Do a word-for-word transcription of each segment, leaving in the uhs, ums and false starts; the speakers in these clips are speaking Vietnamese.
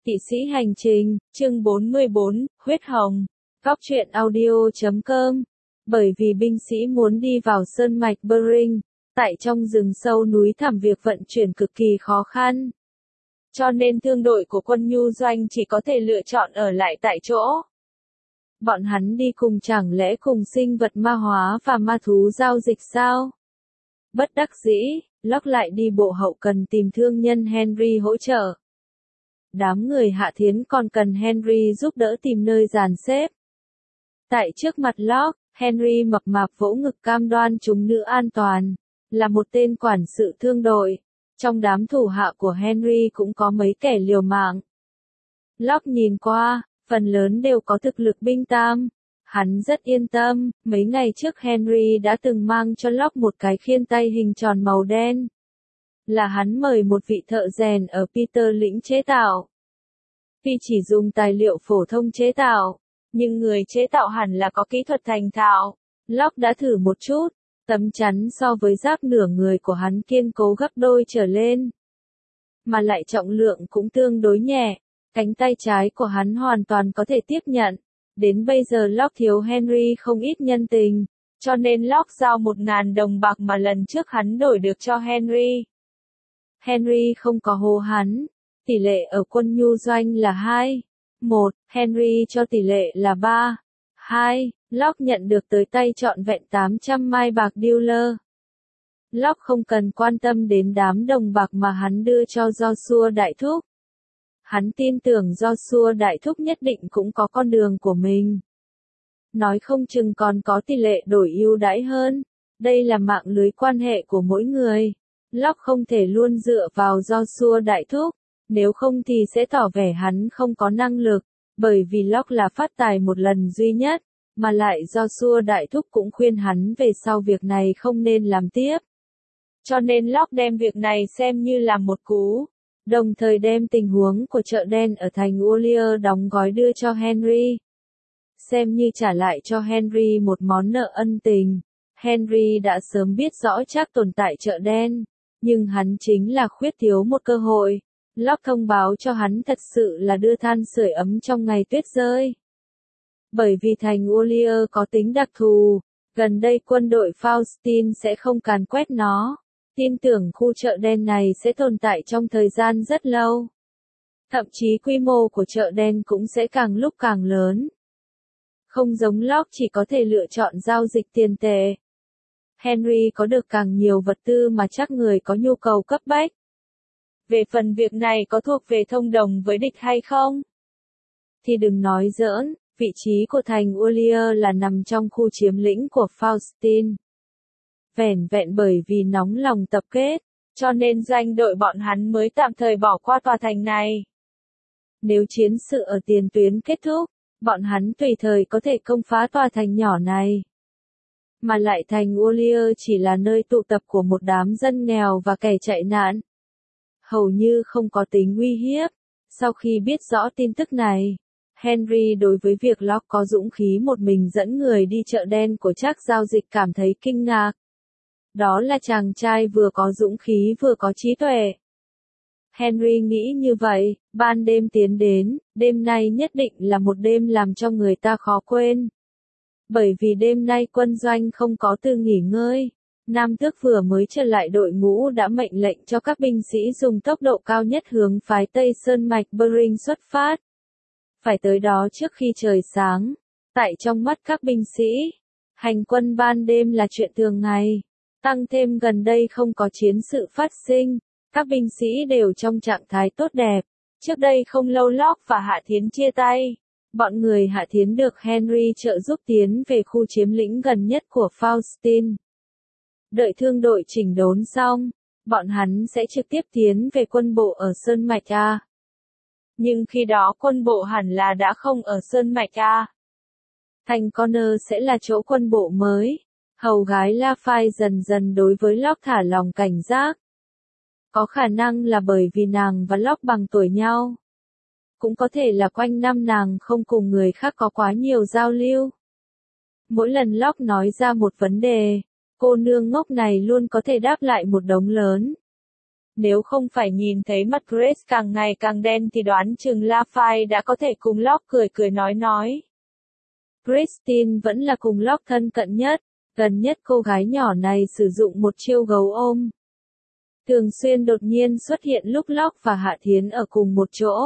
Kỵ sĩ hành trình, chương bốn mươi bốn, huyết hồng. Góc truyện audio chấm com. Bởi vì binh sĩ muốn đi vào sơn mạch Bering, tại trong rừng sâu núi thẳm việc vận chuyển cực kỳ khó khăn. Cho nên thương đội của quân nhu doanh chỉ có thể lựa chọn ở lại tại chỗ. Bọn hắn đi cùng chẳng lẽ cùng sinh vật ma hóa và ma thú giao dịch sao? Bất đắc dĩ, Locke lại đi bộ hậu cần tìm thương nhân Henry hỗ trợ. Đám người Hạ Thiến còn cần Henry giúp đỡ tìm nơi dàn xếp. Tại trước mặt Locke, Henry mập mạp vỗ ngực cam đoan chúng nữ an toàn, là một tên quản sự thương đội. Trong đám thủ hạ của Henry cũng có mấy kẻ liều mạng. Locke nhìn qua, phần lớn đều có thực lực binh tam. Hắn rất yên tâm, mấy ngày trước Henry đã từng mang cho Locke một cái khiên tay hình tròn màu đen. Là hắn mời một vị thợ rèn ở Peter lĩnh chế tạo. Tuy chỉ dùng tài liệu phổ thông chế tạo, nhưng người chế tạo hẳn là có kỹ thuật thành thạo. Locke đã thử một chút, tấm chắn so với giáp nửa người của hắn kiên cố gấp đôi trở lên. Mà lại trọng lượng cũng tương đối nhẹ, cánh tay trái của hắn hoàn toàn có thể tiếp nhận. Đến bây giờ Locke thiếu Henry không ít nhân tình, cho nên Locke giao một ngàn đồng bạc mà lần trước hắn đổi được cho Henry. Henry không có hô hắn, tỷ lệ ở quân nhu doanh là hai, một, Henry cho tỷ lệ là ba, hai, Locke nhận được tới tay trọn vẹn tám trăm mai bạc dealer. Locke không cần quan tâm đến đám đồng bạc mà hắn đưa cho Joshua đại thúc. Hắn tin tưởng Joshua đại thúc nhất định cũng có con đường của mình. Nói không chừng còn có tỷ lệ đổi ưu đãi hơn. Đây là mạng lưới quan hệ của mỗi người. Locke không thể luôn dựa vào Joshua đại thúc, nếu không thì sẽ tỏ vẻ hắn không có năng lực, bởi vì Locke là phát tài một lần duy nhất, mà lại Joshua đại thúc cũng khuyên hắn về sau việc này không nên làm tiếp. Cho nên Locke đem việc này xem như là một cú. Đồng thời đem tình huống của chợ đen ở thành Ulier đóng gói đưa cho Henry. Xem như trả lại cho Henry một món nợ ân tình. Henry đã sớm biết rõ chắc tồn tại chợ đen, nhưng hắn chính là khuyết thiếu một cơ hội. Locke thông báo cho hắn thật sự là đưa than sưởi ấm trong ngày tuyết rơi. Bởi vì thành Ulier có tính đặc thù, gần đây quân đội Faustin sẽ không càn quét nó. Tin tưởng khu chợ đen này sẽ tồn tại trong thời gian rất lâu. Thậm chí quy mô của chợ đen cũng sẽ càng lúc càng lớn. Không giống Locke chỉ có thể lựa chọn giao dịch tiền tệ. Henry có được càng nhiều vật tư mà chắc người có nhu cầu cấp bách. Về phần việc này có thuộc về thông đồng với địch hay không? Thì đừng nói giỡn, vị trí của thành Ulier là nằm trong khu chiếm lĩnh của Faustin. Vẻn vẹn bởi vì nóng lòng tập kết, cho nên doanh đội bọn hắn mới tạm thời bỏ qua tòa thành này. Nếu chiến sự ở tiền tuyến kết thúc, bọn hắn tùy thời có thể công phá tòa thành nhỏ này. Mà lại thành Ulier chỉ là nơi tụ tập của một đám dân nghèo và kẻ chạy nạn. Hầu như không có tính uy hiếp. Sau khi biết rõ tin tức này, Henry đối với việc Locke có dũng khí một mình dẫn người đi chợ đen của chắc giao dịch cảm thấy kinh ngạc. Đó là chàng trai vừa có dũng khí vừa có trí tuệ. Henry nghĩ như vậy, ban đêm tiến đến, đêm nay nhất định là một đêm làm cho người ta khó quên. Bởi vì đêm nay quân doanh không có tư nghỉ ngơi. Nam tước vừa mới trở lại đội ngũ đã mệnh lệnh cho các binh sĩ dùng tốc độ cao nhất hướng phái Tây Sơn mạch Bering xuất phát. Phải tới đó trước khi trời sáng. Tại trong mắt các binh sĩ, hành quân ban đêm là chuyện thường ngày. Tăng thêm gần đây không có chiến sự phát sinh, các binh sĩ đều trong trạng thái tốt đẹp. Trước đây không lâu Locke và Hạ Thiến chia tay. Bọn người Hạ Thiến được Henry trợ giúp tiến về khu chiếm lĩnh gần nhất của Faustin. Đợi thương đội chỉnh đốn xong, bọn hắn sẽ trực tiếp tiến về quân bộ ở Sơn Mạch A. Nhưng khi đó quân bộ hẳn là đã không ở Sơn Mạch A. Thành Connor sẽ là chỗ quân bộ mới. Hầu gái Lafay dần dần đối với Locke thả lòng cảnh giác. Có khả năng là bởi vì nàng và Locke bằng tuổi nhau. Cũng có thể là quanh năm nàng không cùng người khác có quá nhiều giao lưu. Mỗi lần Locke nói ra một vấn đề, cô nương ngốc này luôn có thể đáp lại một đống lớn. Nếu không phải nhìn thấy mặt Grace càng ngày càng đen thì đoán chừng Lafay đã có thể cùng Locke cười cười nói nói. Christine vẫn là cùng Locke thân cận nhất, gần nhất cô gái nhỏ này sử dụng một chiêu gấu ôm. Thường xuyên đột nhiên xuất hiện lúc Locke và Hạ Thiến ở cùng một chỗ.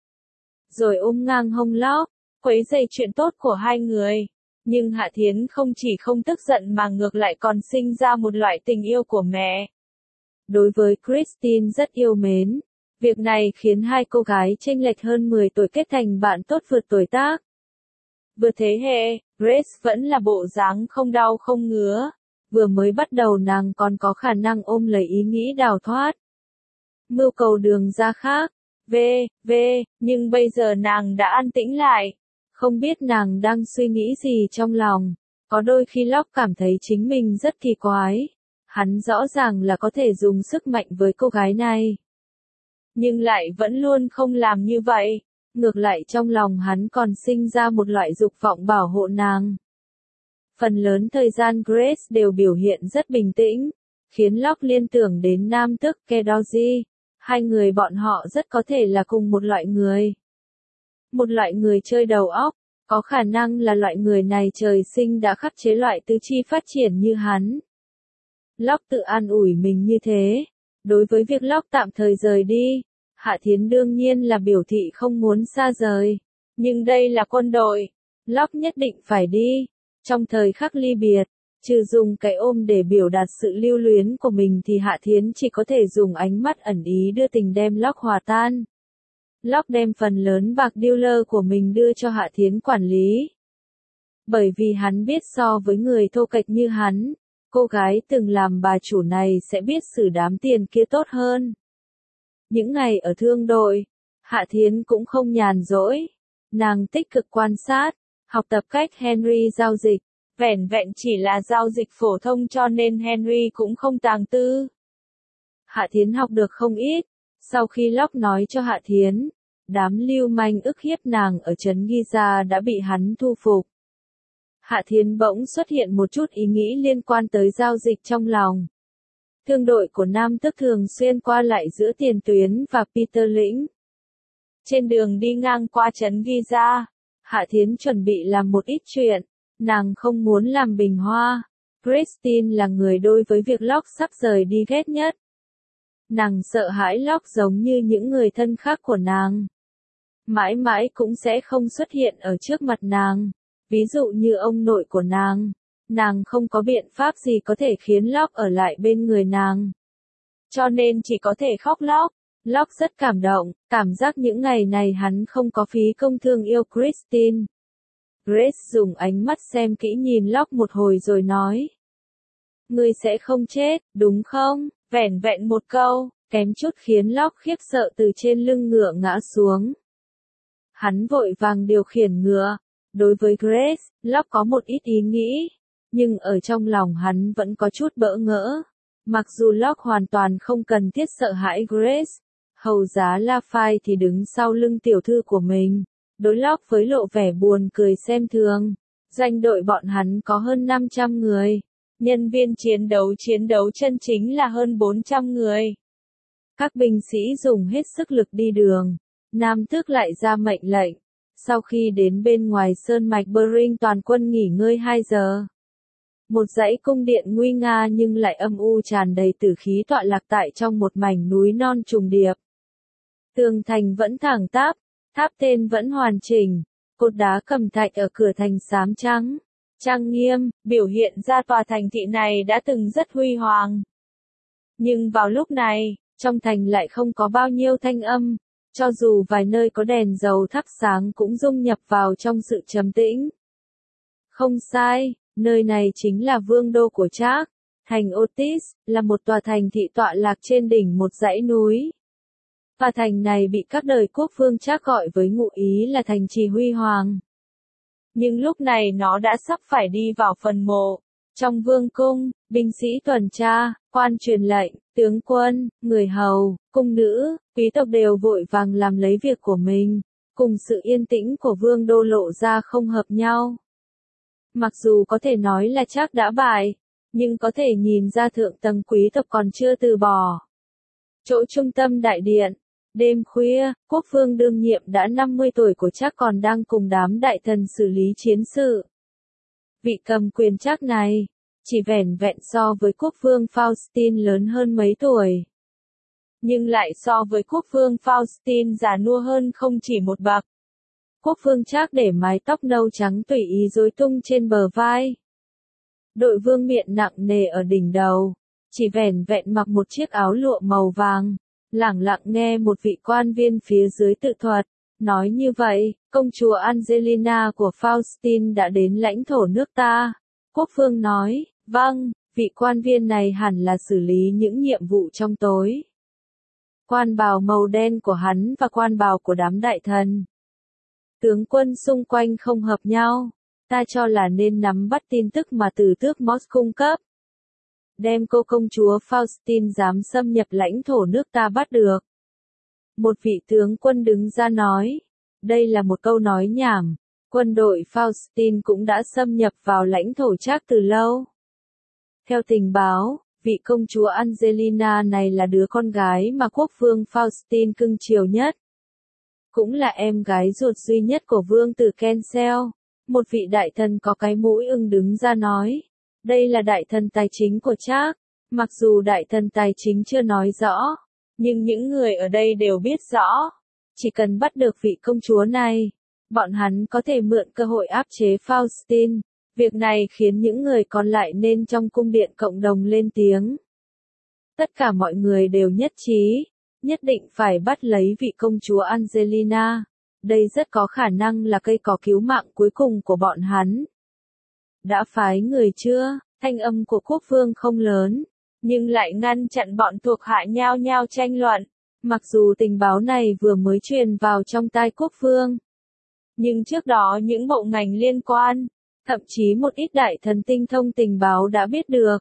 Rồi ôm ngang hông Locke, quấy rầy chuyện tốt của hai người. Nhưng Hạ Thiến không chỉ không tức giận mà ngược lại còn sinh ra một loại tình yêu của mẹ. Đối với Christine rất yêu mến. Việc này khiến hai cô gái chênh lệch hơn mười tuổi kết thành bạn tốt vượt tuổi tác. Vượt thế hệ, Grace vẫn là bộ dáng không đau không ngứa. Vừa mới bắt đầu nàng còn có khả năng ôm lấy ý nghĩ đào thoát. Mưu cầu đường ra khác. V, V, nhưng bây giờ nàng đã an tĩnh lại. Không biết nàng đang suy nghĩ gì trong lòng. Có đôi khi Locke cảm thấy chính mình rất kỳ quái. Hắn rõ ràng là có thể dùng sức mạnh với cô gái này. Nhưng lại vẫn luôn không làm như vậy. Ngược lại trong lòng hắn còn sinh ra một loại dục vọng bảo hộ nàng. Phần lớn thời gian Grace đều biểu hiện rất bình tĩnh, khiến Locke liên tưởng đến nam tước Kedoji. Hai người bọn họ rất có thể là cùng một loại người. Một loại người chơi đầu óc, có khả năng là loại người này trời sinh đã khắc chế loại tứ chi phát triển như hắn. Locke tự an ủi mình như thế. Đối với việc Locke tạm thời rời đi, Hạ Thiến đương nhiên là biểu thị không muốn xa rời. Nhưng đây là quân đội. Locke nhất định phải đi. Trong thời khắc ly biệt, trừ dùng cái ôm để biểu đạt sự lưu luyến của mình thì Hạ Thiến chỉ có thể dùng ánh mắt ẩn ý đưa tình đem Locke hòa tan. Locke đem phần lớn bạc dealer của mình đưa cho Hạ Thiến quản lý. Bởi vì hắn biết so với người thô kệch như hắn, cô gái từng làm bà chủ này sẽ biết xử đám tiền kia tốt hơn. Những ngày ở thương đội, Hạ Thiến cũng không nhàn rỗi. Nàng tích cực quan sát, học tập cách Henry giao dịch. Vẻn vẹn chỉ là giao dịch phổ thông cho nên Henry cũng không tàng tư. Hạ Thiến học được không ít. Sau khi Locke nói cho Hạ Thiến, đám lưu manh ức hiếp nàng ở trấn Giza đã bị hắn thu phục. Hạ Thiến bỗng xuất hiện một chút ý nghĩ liên quan tới giao dịch trong lòng. Thương đội của Nam Tước thường xuyên qua lại giữa tiền tuyến và Peter lĩnh. Trên đường đi ngang qua trấn Giza, Hạ Thiến chuẩn bị làm một ít chuyện. Nàng không muốn làm bình hoa. Christine là người đối với việc Locke sắp rời đi ghét nhất. Nàng sợ hãi Locke giống như những người thân khác của nàng. Mãi mãi cũng sẽ không xuất hiện ở trước mặt nàng. Ví dụ như ông nội của nàng. Nàng không có biện pháp gì có thể khiến Locke ở lại bên người nàng. Cho nên chỉ có thể khóc lóc. Locke rất cảm động, cảm giác những ngày này hắn không có phí công thương yêu Christine. Grace dùng ánh mắt xem kỹ nhìn Locke một hồi rồi nói. Ngươi sẽ không chết, đúng không? Vẻn vẹn một câu, kém chút khiến Locke khiếp sợ từ trên lưng ngựa ngã xuống. Hắn vội vàng điều khiển ngựa. Đối với Grace, Locke có một ít ý nghĩ. Nhưng ở trong lòng hắn vẫn có chút bỡ ngỡ. Mặc dù Locke hoàn toàn không cần thiết sợ hãi Grace. Hầu giá Lafay thì đứng sau lưng tiểu thư của mình. Đối Locke với lộ vẻ buồn cười xem thường. Doanh đội bọn hắn có hơn năm trăm người. Nhân viên chiến đấu chiến đấu chân chính là hơn bốn trăm người. Các binh sĩ dùng hết sức lực đi đường. Nam Tước lại ra mệnh lệnh. Sau khi đến bên ngoài sơn mạch Bering toàn quân nghỉ ngơi hai giờ. Một dãy cung điện nguy nga nhưng lại âm u tràn đầy tử khí tọa lạc tại trong một mảnh núi non trùng điệp. Tường thành vẫn thẳng tắp. Tháp tên vẫn hoàn chỉnh, cột đá cẩm thạch ở cửa thành xám trắng, trang nghiêm, biểu hiện ra tòa thành thị này đã từng rất huy hoàng. Nhưng vào lúc này, trong thành lại không có bao nhiêu thanh âm, cho dù vài nơi có đèn dầu thắp sáng cũng dung nhập vào trong sự trầm tĩnh. Không sai, nơi này chính là vương đô của Trác, thành Otis, là một tòa thành thị tọa lạc trên đỉnh một dãy núi. Và thành này bị các đời quốc vương Trác gọi với ngụ ý là thành trì huy hoàng. Nhưng lúc này nó đã sắp phải đi vào phần mộ. Trong vương cung, binh sĩ tuần tra, quan truyền lệnh, tướng quân, người hầu, cung nữ, quý tộc đều vội vàng làm lấy việc của mình, cùng sự yên tĩnh của vương đô lộ ra không hợp nhau. Mặc dù có thể nói là Trác đã bại, nhưng có thể nhìn ra thượng tầng quý tộc còn chưa từ bỏ. Chỗ trung tâm đại điện. Đêm khuya, quốc vương đương nhiệm đã năm mươi tuổi của Trác còn đang cùng đám đại thần xử lý chiến sự. Vị cầm quyền Trác này, chỉ vẻn vẹn so với quốc vương Faustin lớn hơn mấy tuổi. Nhưng lại so với quốc vương Faustin già nua hơn không chỉ một bậc. Quốc vương Trác để mái tóc nâu trắng tùy ý rối tung trên bờ vai. Đội vương miện nặng nề ở đỉnh đầu, chỉ vẻn vẹn mặc một chiếc áo lụa màu vàng, lẳng lặng nghe một vị quan viên phía dưới tự thuật, nói như vậy, công chúa Angelina của Faustin đã đến lãnh thổ nước ta. Quốc vương nói, vâng, vị quan viên này hẳn là xử lý những nhiệm vụ trong tối. Quan bào màu đen của hắn và quan bào của đám đại thần. Tướng quân xung quanh không hợp nhau, ta cho là nên nắm bắt tin tức mà từ tước Moss cung cấp. Đem cô công chúa Faustin dám xâm nhập lãnh thổ nước ta bắt được. Một vị tướng quân đứng ra nói, đây là một câu nói nhảm, quân đội Faustin cũng đã xâm nhập vào lãnh thổ Trác từ lâu. Theo tình báo, vị công chúa Angelina này là đứa con gái mà quốc vương Faustin cưng chiều nhất. Cũng là em gái ruột duy nhất của vương tử Kensel. Một vị đại thần có cái mũi ưng đứng ra nói, đây là đại thần tài chính của Trác. Mặc dù đại thần tài chính chưa nói rõ, nhưng những người ở đây đều biết rõ. Chỉ cần bắt được vị công chúa này, bọn hắn có thể mượn cơ hội áp chế Faustin. Việc này khiến những người còn lại nên trong cung điện cộng đồng lên tiếng. Tất cả mọi người đều nhất trí, nhất định phải bắt lấy vị công chúa Angelina. Đây rất có khả năng là cây cỏ cứu mạng cuối cùng của bọn hắn. Đã phái người chưa? Thanh âm của quốc vương không lớn, nhưng lại ngăn chặn bọn thuộc hạ nhao nhao tranh luận. Mặc dù tình báo này vừa mới truyền vào trong tai quốc vương, nhưng trước đó những bộ ngành liên quan, thậm chí một ít đại thần tinh thông tình báo đã biết được.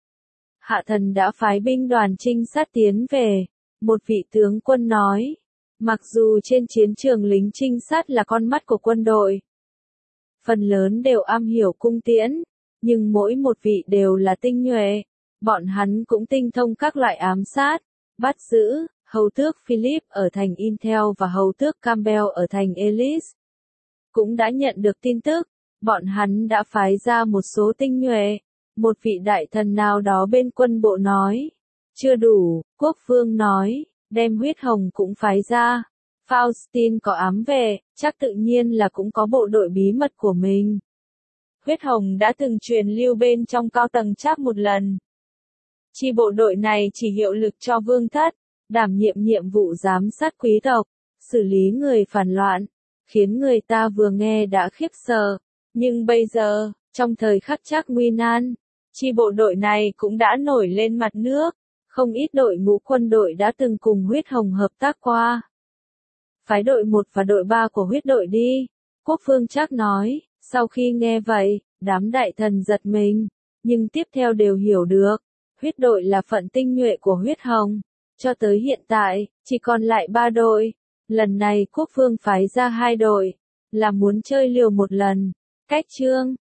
Hạ thần đã phái binh đoàn trinh sát tiến về, một vị tướng quân nói. Mặc dù trên chiến trường lính trinh sát là con mắt của quân đội, phần lớn đều am hiểu cung tiễn, nhưng mỗi một vị đều là tinh nhuệ. Bọn hắn cũng tinh thông các loại ám sát, bắt giữ, hầu tước Philip ở thành Intel và hầu tước Campbell ở thành Ellis. Cũng đã nhận được tin tức, bọn hắn đã phái ra một số tinh nhuệ. Một vị đại thần nào đó bên quân bộ nói, chưa đủ, quốc vương nói, đem huyết hồng cũng phái ra. Faustin có ám về, chắc tự nhiên là cũng có bộ đội bí mật của mình. Huyết hồng đã từng truyền lưu bên trong cao tầng Trác một lần. Chi bộ đội này chỉ hiệu lực cho vương thất, đảm nhiệm nhiệm vụ giám sát quý tộc, xử lý người phản loạn, khiến người ta vừa nghe đã khiếp sợ. Nhưng bây giờ, trong thời khắc Trác nguy nan, chi bộ đội này cũng đã nổi lên mặt nước. Không ít đội ngũ quân đội đã từng cùng huyết hồng hợp tác qua. Phái đội một và đội ba của huyết đội đi. Quốc vương Trác nói, sau khi nghe vậy, đám đại thần giật mình, nhưng tiếp theo đều hiểu được. Huyết đội là phận tinh nhuệ của huyết hồng. Cho tới hiện tại, chỉ còn lại ba đội. Lần này quốc vương phái ra hai đội, là muốn chơi liều một lần. Cách chương